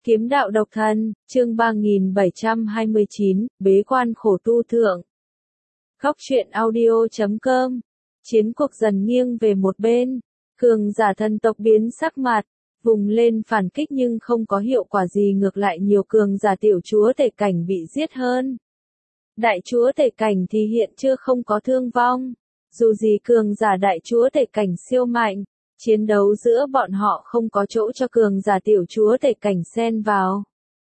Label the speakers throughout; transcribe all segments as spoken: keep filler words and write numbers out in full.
Speaker 1: Kiếm đạo độc thân, chương ba nghìn bảy trăm hai mươi chín, bế quan khổ tu thượng. Góc truyện audio chấm com. Chiến cuộc dần nghiêng về một bên, cường giả thần tộc biến sắc mặt, vùng lên phản kích nhưng không có hiệu quả gì, ngược lại nhiều cường giả tiểu chúa tể cảnh bị giết hơn. Đại chúa tể cảnh thì hiện chưa không có thương vong, dù gì cường giả đại chúa tể cảnh siêu mạnh. Chiến đấu giữa bọn họ không có chỗ cho cường giả tiểu chúa tể cảnh xen vào.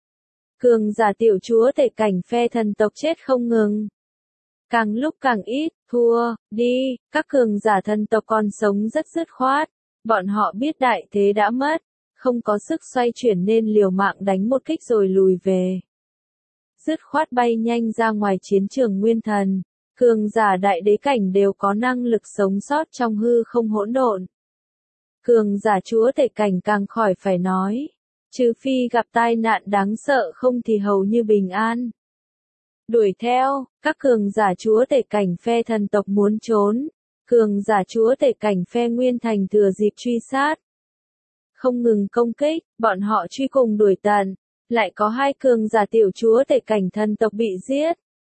Speaker 1: Cường giả tiểu chúa tể cảnh phe thần tộc chết không ngừng. Càng lúc càng ít, thua, đi, các cường giả thần tộc còn sống rất dứt khoát. Bọn họ biết đại thế đã mất, không có sức xoay chuyển nên liều mạng đánh một kích rồi lùi về. Dứt khoát bay nhanh ra ngoài chiến trường nguyên thần. Cường giả đại đế cảnh đều có năng lực sống sót trong hư không hỗn độn. Cường giả chúa tể cảnh càng khỏi phải nói, trừ phi gặp tai nạn đáng sợ không thì hầu như bình an. Đuổi theo, các cường giả chúa tể cảnh phe thần tộc muốn trốn, cường giả chúa tể cảnh phe nguyên thành thừa dịp truy sát. Không ngừng công kích, bọn họ truy cùng đuổi tận, lại có hai cường giả tiểu chúa tể cảnh thần tộc bị giết.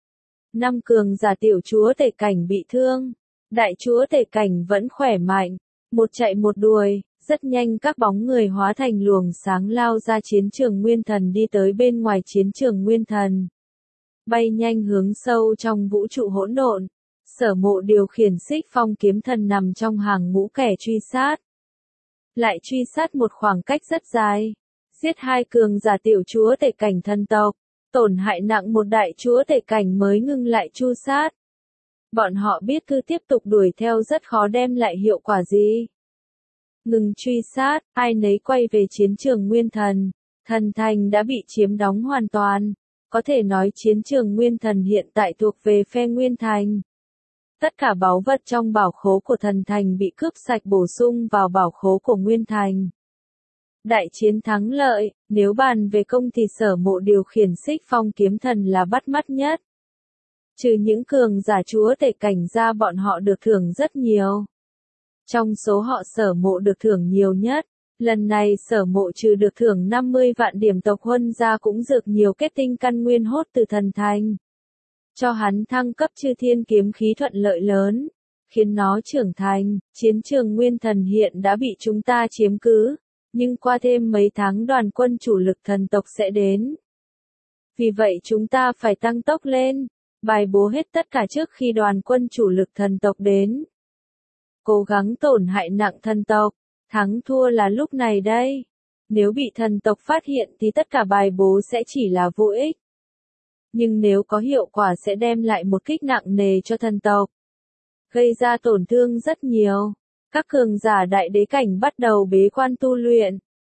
Speaker 1: Năm cường giả tiểu chúa tể cảnh bị thương, đại chúa tể cảnh vẫn khỏe mạnh. Một chạy một đuổi, rất nhanh các bóng người hóa thành luồng sáng lao ra chiến trường nguyên thần đi tới bên ngoài chiến trường nguyên thần. Bay nhanh hướng sâu trong vũ trụ hỗn độn, Sở Mộ điều khiển xích phong kiếm thần nằm trong hàng ngũ kẻ truy sát. Lại truy sát một khoảng cách rất dài, giết hai cường giả tiểu chúa tể cảnh thần tộc, tổn hại nặng một đại chúa tể cảnh mới ngưng lại tru sát. Bọn họ biết cứ tiếp tục đuổi theo rất khó đem lại hiệu quả gì. Ngừng truy sát, ai nấy quay về chiến trường nguyên thần. Thần thành đã bị chiếm đóng hoàn toàn. Có thể nói chiến trường nguyên thần hiện tại thuộc về phe nguyên thành. Tất cả báu vật trong bảo khố của thần thành bị cướp sạch bổ sung vào bảo khố của nguyên thành. Đại chiến thắng lợi, nếu bàn về công thì Sở Mộ điều khiển xích phong kiếm thần là bắt mắt nhất. Trừ những cường giả chúa tể cảnh ra, bọn họ được thưởng rất nhiều. Trong số họ Sở Mộ được thưởng nhiều nhất. Lần này Sở Mộ trừ được thưởng năm mươi vạn điểm tộc huân ra cũng dược nhiều kết tinh căn nguyên hốt từ thần thành. Cho hắn thăng cấp chư thiên kiếm khí thuận lợi lớn, khiến nó trưởng thành. Chiến trường nguyên thần hiện đã bị chúng ta chiếm cứ, nhưng qua thêm mấy tháng đoàn quân chủ lực thần tộc sẽ đến. Vì vậy chúng ta phải tăng tốc lên, bài bố hết tất cả trước khi đoàn quân chủ lực thần tộc đến. Cố gắng tổn hại nặng thần tộc, thắng thua là lúc này đây. Nếu bị thần tộc phát hiện thì tất cả bài bố sẽ chỉ là vô ích. Nhưng nếu có hiệu quả sẽ đem lại một kích nặng nề cho thần tộc, gây ra tổn thương rất nhiều. Các cường giả đại đế cảnh bắt đầu bế quan tu luyện,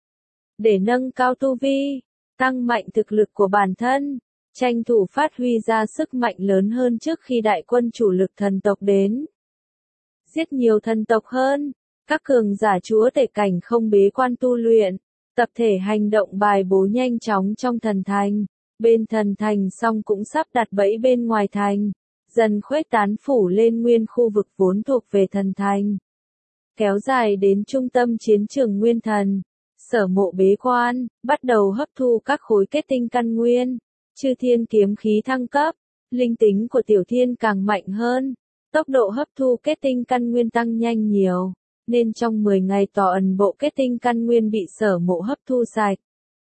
Speaker 1: để nâng cao tu vi, tăng mạnh thực lực của bản thân, tranh thủ phát huy ra sức mạnh lớn hơn trước khi đại quân chủ lực thần tộc đến. Giết nhiều thần tộc hơn, các cường giả chúa tể cảnh không bế quan tu luyện, tập thể hành động bài bố nhanh chóng trong thần thành. Bên thần thành xong cũng sắp đặt bẫy bên ngoài thành, dần khuếch tán phủ lên nguyên khu vực vốn thuộc về thần thành. Kéo dài đến trung tâm chiến trường nguyên thần, Sở Mộ bế quan, bắt đầu hấp thu các khối kết tinh căn nguyên, chư thiên kiếm khí thăng cấp, linh tính của tiểu thiên càng mạnh hơn, tốc độ hấp thu kết tinh căn nguyên tăng nhanh nhiều, nên trong mười ngày toàn bộ kết tinh căn nguyên bị Sở Mộ hấp thu sạch.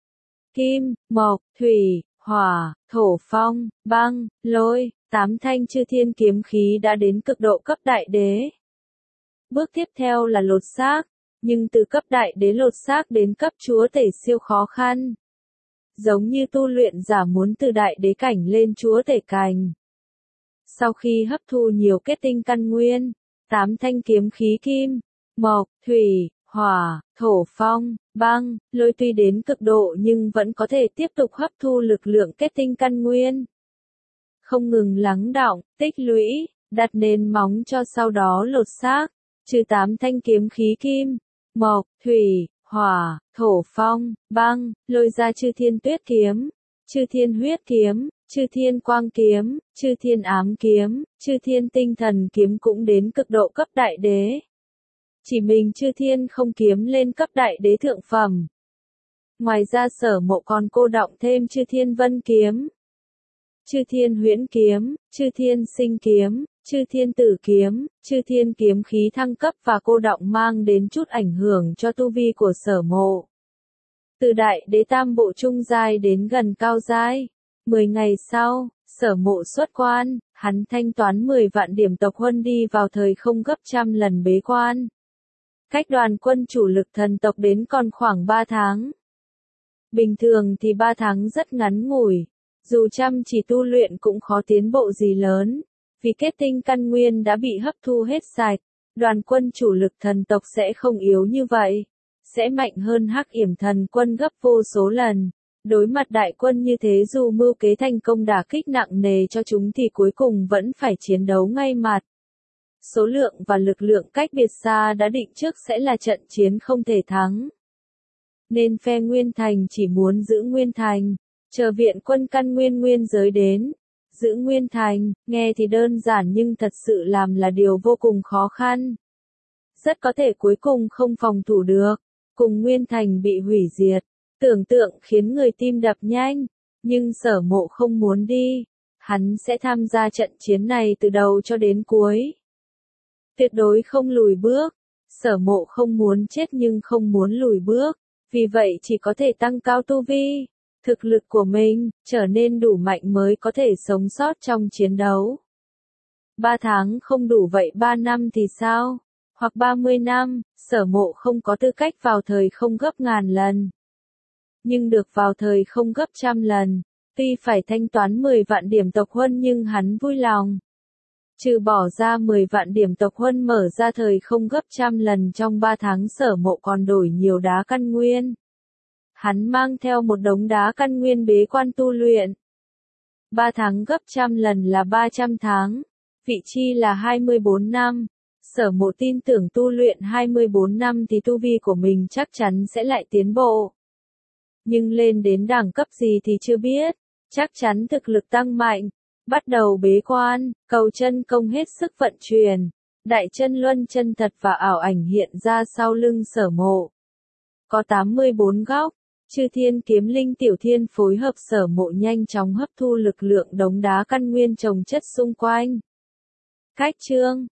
Speaker 1: Kim, mộc, thủy, hỏa, thổ phong, băng, lôi, tám thanh chư thiên kiếm khí đã đến cực độ cấp đại đế. Bước tiếp theo là lột xác, nhưng từ cấp đại đế lột xác đến cấp chúa tể siêu khó khăn. Giống như tu luyện giả muốn từ đại đế cảnh lên chúa tể cảnh. Sau khi hấp thu nhiều kết tinh căn nguyên, tám thanh kiếm khí kim, mộc, thủy, hỏa, thổ phong, băng, lôi tuy đến cực độ nhưng vẫn có thể tiếp tục hấp thu lực lượng kết tinh căn nguyên. Không ngừng lắng đọng, tích lũy, đặt nền móng cho sau đó lột xác. Trừ tám thanh kiếm khí kim, mộc, thủy, hỏa, thổ phong, băng, lôi ra chư thiên tuyết kiếm, chư thiên huyết kiếm, chư thiên quang kiếm, chư thiên ám kiếm, chư thiên tinh thần kiếm cũng đến cực độ cấp đại đế. Chỉ mình chư thiên không kiếm lên cấp đại đế thượng phẩm. Ngoài ra Sở Mộ còn cô đọng thêm Chư Thiên Vân Kiếm, Chư Thiên Huyễn Kiếm, Chư Thiên Sinh Kiếm, Chư Thiên Tử Kiếm, Chư Thiên Kiếm khí thăng cấp và cô đọng mang đến chút ảnh hưởng cho tu vi của Sở Mộ. Từ đại đế tam bộ trung giai đến gần cao giai. Mười ngày sau, Sở Mộ xuất quan, hắn thanh toán mười vạn điểm tộc huân đi vào thời không gấp trăm lần bế quan. Cách đoàn quân chủ lực thần tộc đến còn khoảng ba tháng. Bình thường thì ba tháng rất ngắn ngủi, dù chăm chỉ tu luyện cũng khó tiến bộ gì lớn, vì kết tinh căn nguyên đã bị hấp thu hết sạch, đoàn quân chủ lực thần tộc sẽ không yếu như vậy, sẽ mạnh hơn Hắc Yểm Thần quân gấp vô số lần. Đối mặt đại quân như thế dù mưu kế thành công đả kích nặng nề cho chúng thì cuối cùng vẫn phải chiến đấu ngay mặt. Số lượng và lực lượng cách biệt xa đã định trước sẽ là trận chiến không thể thắng. Nên phe Nguyên Thành chỉ muốn giữ Nguyên Thành, chờ viện quân căn nguyên nguyên giới đến. Giữ Nguyên Thành, nghe thì đơn giản nhưng thật sự làm là điều vô cùng khó khăn. Rất có thể cuối cùng không phòng thủ được, cùng Nguyên Thành bị hủy diệt. Tưởng tượng khiến người tim đập nhanh, nhưng Sở Mộ không muốn đi, hắn sẽ tham gia trận chiến này từ đầu cho đến cuối. Tuyệt đối không lùi bước, Sở Mộ không muốn chết nhưng không muốn lùi bước, vì vậy chỉ có thể tăng cao tu vi, thực lực của mình, trở nên đủ mạnh mới có thể sống sót trong chiến đấu. Ba tháng không đủ vậy ba năm thì sao? Hoặc ba mươi năm, Sở Mộ không có tư cách vào thời không gấp ngàn lần. Nhưng được vào thời không gấp trăm lần, tuy phải thanh toán mười vạn điểm tộc huân nhưng hắn vui lòng. Trừ bỏ ra mười vạn điểm tộc huân mở ra thời không gấp trăm lần trong ba tháng Sở Mộ còn đổi nhiều đá căn nguyên. Hắn mang theo một đống đá căn nguyên bế quan tu luyện. ba tháng gấp trăm lần là ba trăm tháng, vị chi là hai mươi bốn năm. Sở Mộ tin tưởng tu luyện hai mươi bốn năm thì tu vi của mình chắc chắn sẽ lại tiến bộ. Nhưng lên đến đẳng cấp gì thì chưa biết, chắc chắn thực lực tăng mạnh, bắt đầu bế quan, cầu chân công hết sức vận chuyển, đại chân luân chân thật và ảo ảnh hiện ra sau lưng Sở Mộ. Có tám mươi bốn góc, Chư Thiên Kiếm Linh Tiểu Thiên phối hợp Sở Mộ nhanh chóng hấp thu lực lượng đống đá căn nguyên chồng chất xung quanh. Cách chương